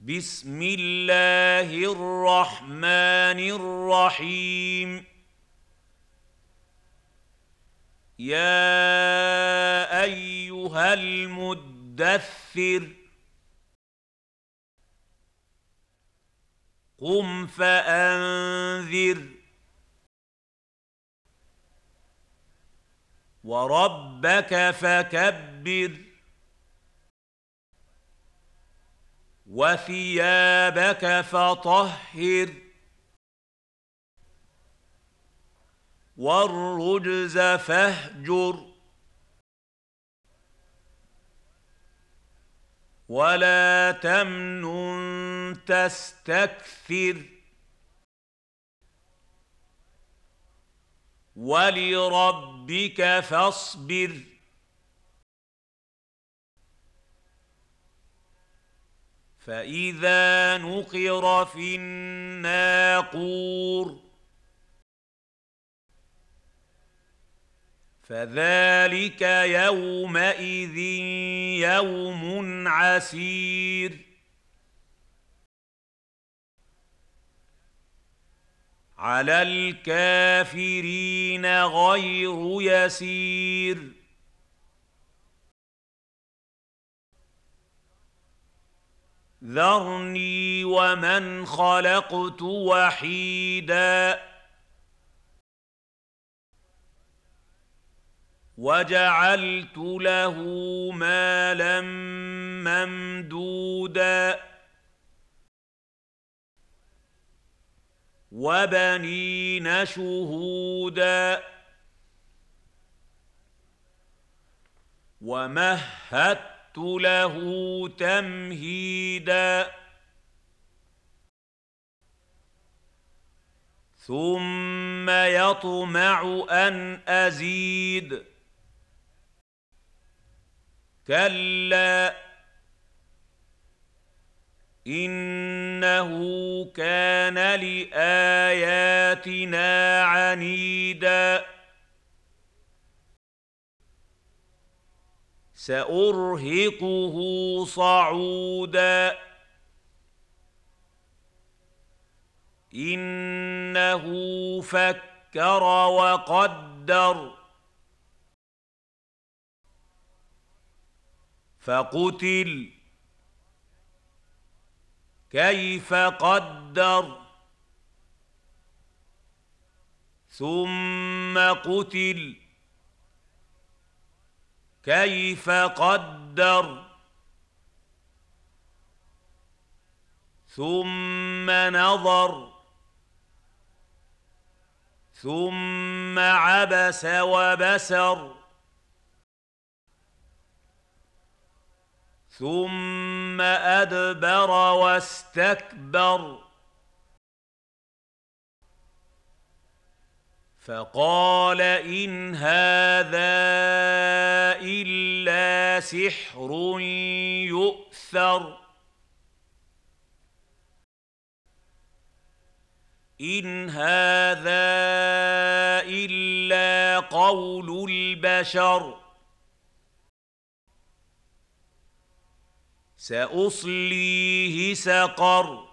بسم الله الرحمن الرحيم يا أيها المدثر قم فأنذر وربك فكبر وثيابك فطهر والرجز فاهجر ولا تمنن تستكثر ولربك فاصبر فإذا نقر في الناقور فذلك يومئذ يوم عسير على الكافرين غير يسير ذرني ومن خلقت وحيدا وجعلت له مالا ممدودا وبنين شهودا ومهدت له تمهيدا ثم يطمع أن أزيد كلا إنه كان لآياتنا عنيدا سأرهقه صعودا إنه فكر وقدر فقتل كيف قدر ثم قتل كيف قدر ثم نظر ثم عبس وبسر ثم أدبر واستكبر فقال إن هذا إلا سحر يؤثر إن هذا إلا قول البشر سأصليه سقر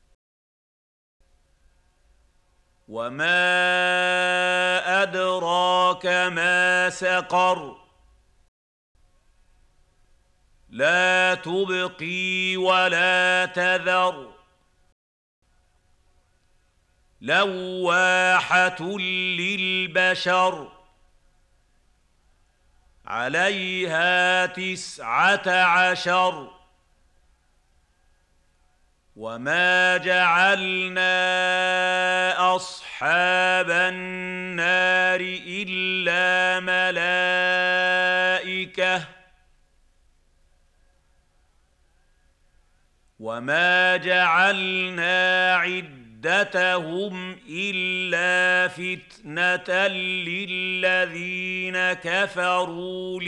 وما أدراك ما سقر لا تبقي ولا تذر لواحة للبشر عليها 19 وما جعلنا أصحاب النار إلا ملائكة وما جعلنا عدتهم إلا فتنة للذين كفروا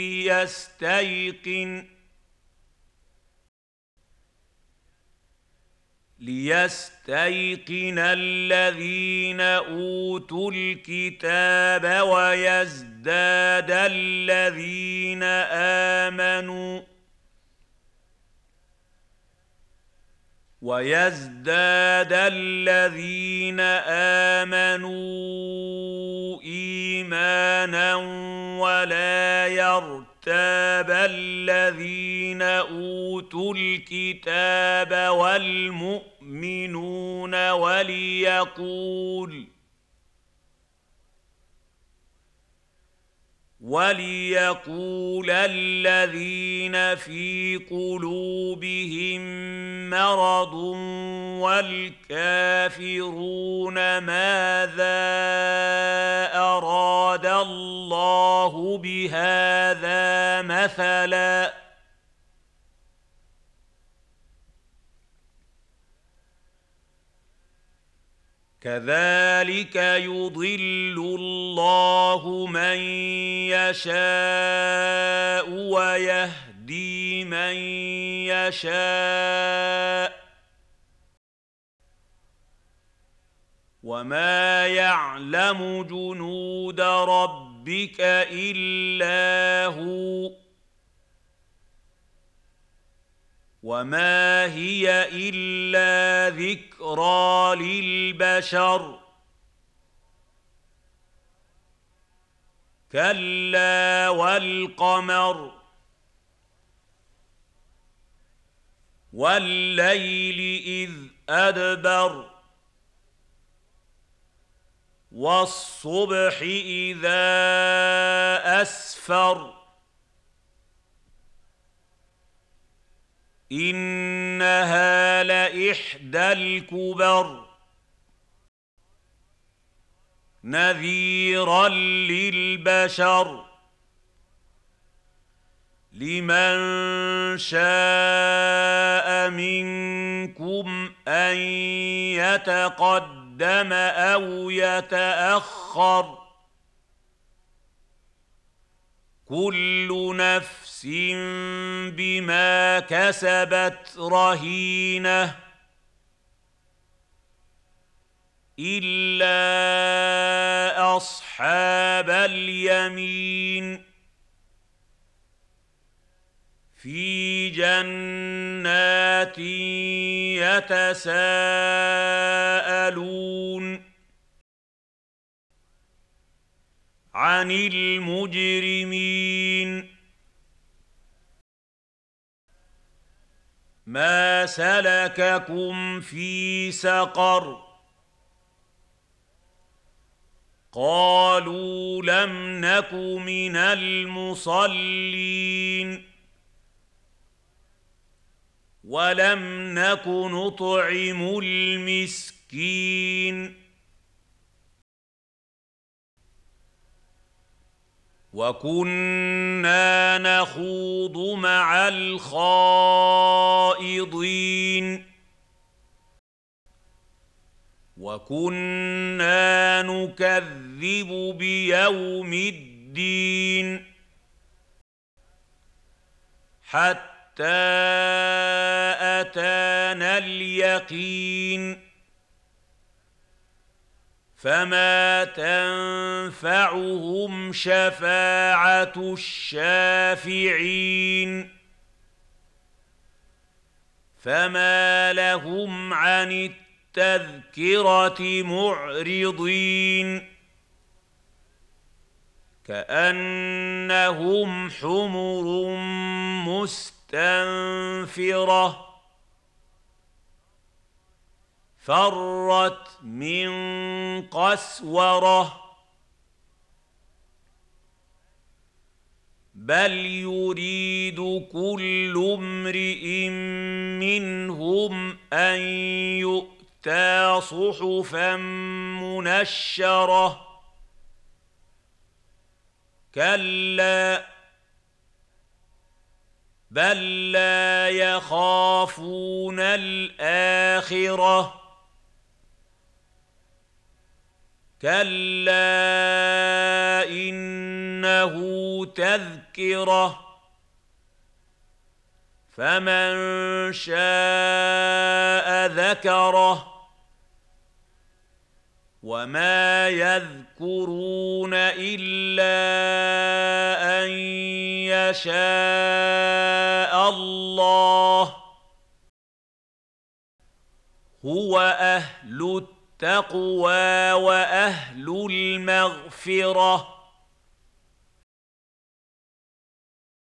ليستيقن الذين أوتوا الكتاب ويزداد الذين آمنوا ويزداد الذين آمنوا إيمانا ولا يرتاب الذين أوتوا الكتاب والمؤمنون وليقول الذين في قلوبهم مرض والكافرون ماذا أراد الله بهذا مثلا كذلك يضل الله من يشاء ويهدي من يشاء وما يعلم جنود ربك إلا هو وما هي إلا ذكرى للبشر كلا والقمر والليل إذ أدبر والصبح إذا أسفر إنها لإحدى الكبر نذيرا للبشر لمن شاء منكم أن يتقدم أو يتأخر كل نفس بما كسبت رهينة إلا أصحاب اليمين في جنات يتساءلون عن المجرمين ما سلككم في سقر قالوا لم نك من المصلين ولم نك نطعم المسكين وكنا نخوض مع الخائضين وكنا نكذب بيوم الدين حتى أتانا اليقين فما تنفعهم شفاعة الشافعين فما لهم عن التذكرة معرضين كأنهم حمر مستنفرة فرت من قسوره بل يريد كل امرئ منهم أن يؤتى صحفا منشرة كلا بل لا يخافون الآخرة كلا إنه تذكرة فمن شاء ذكره وما يذكرون إلا أن يشاء الله هو اهل التقوى واهل المغفره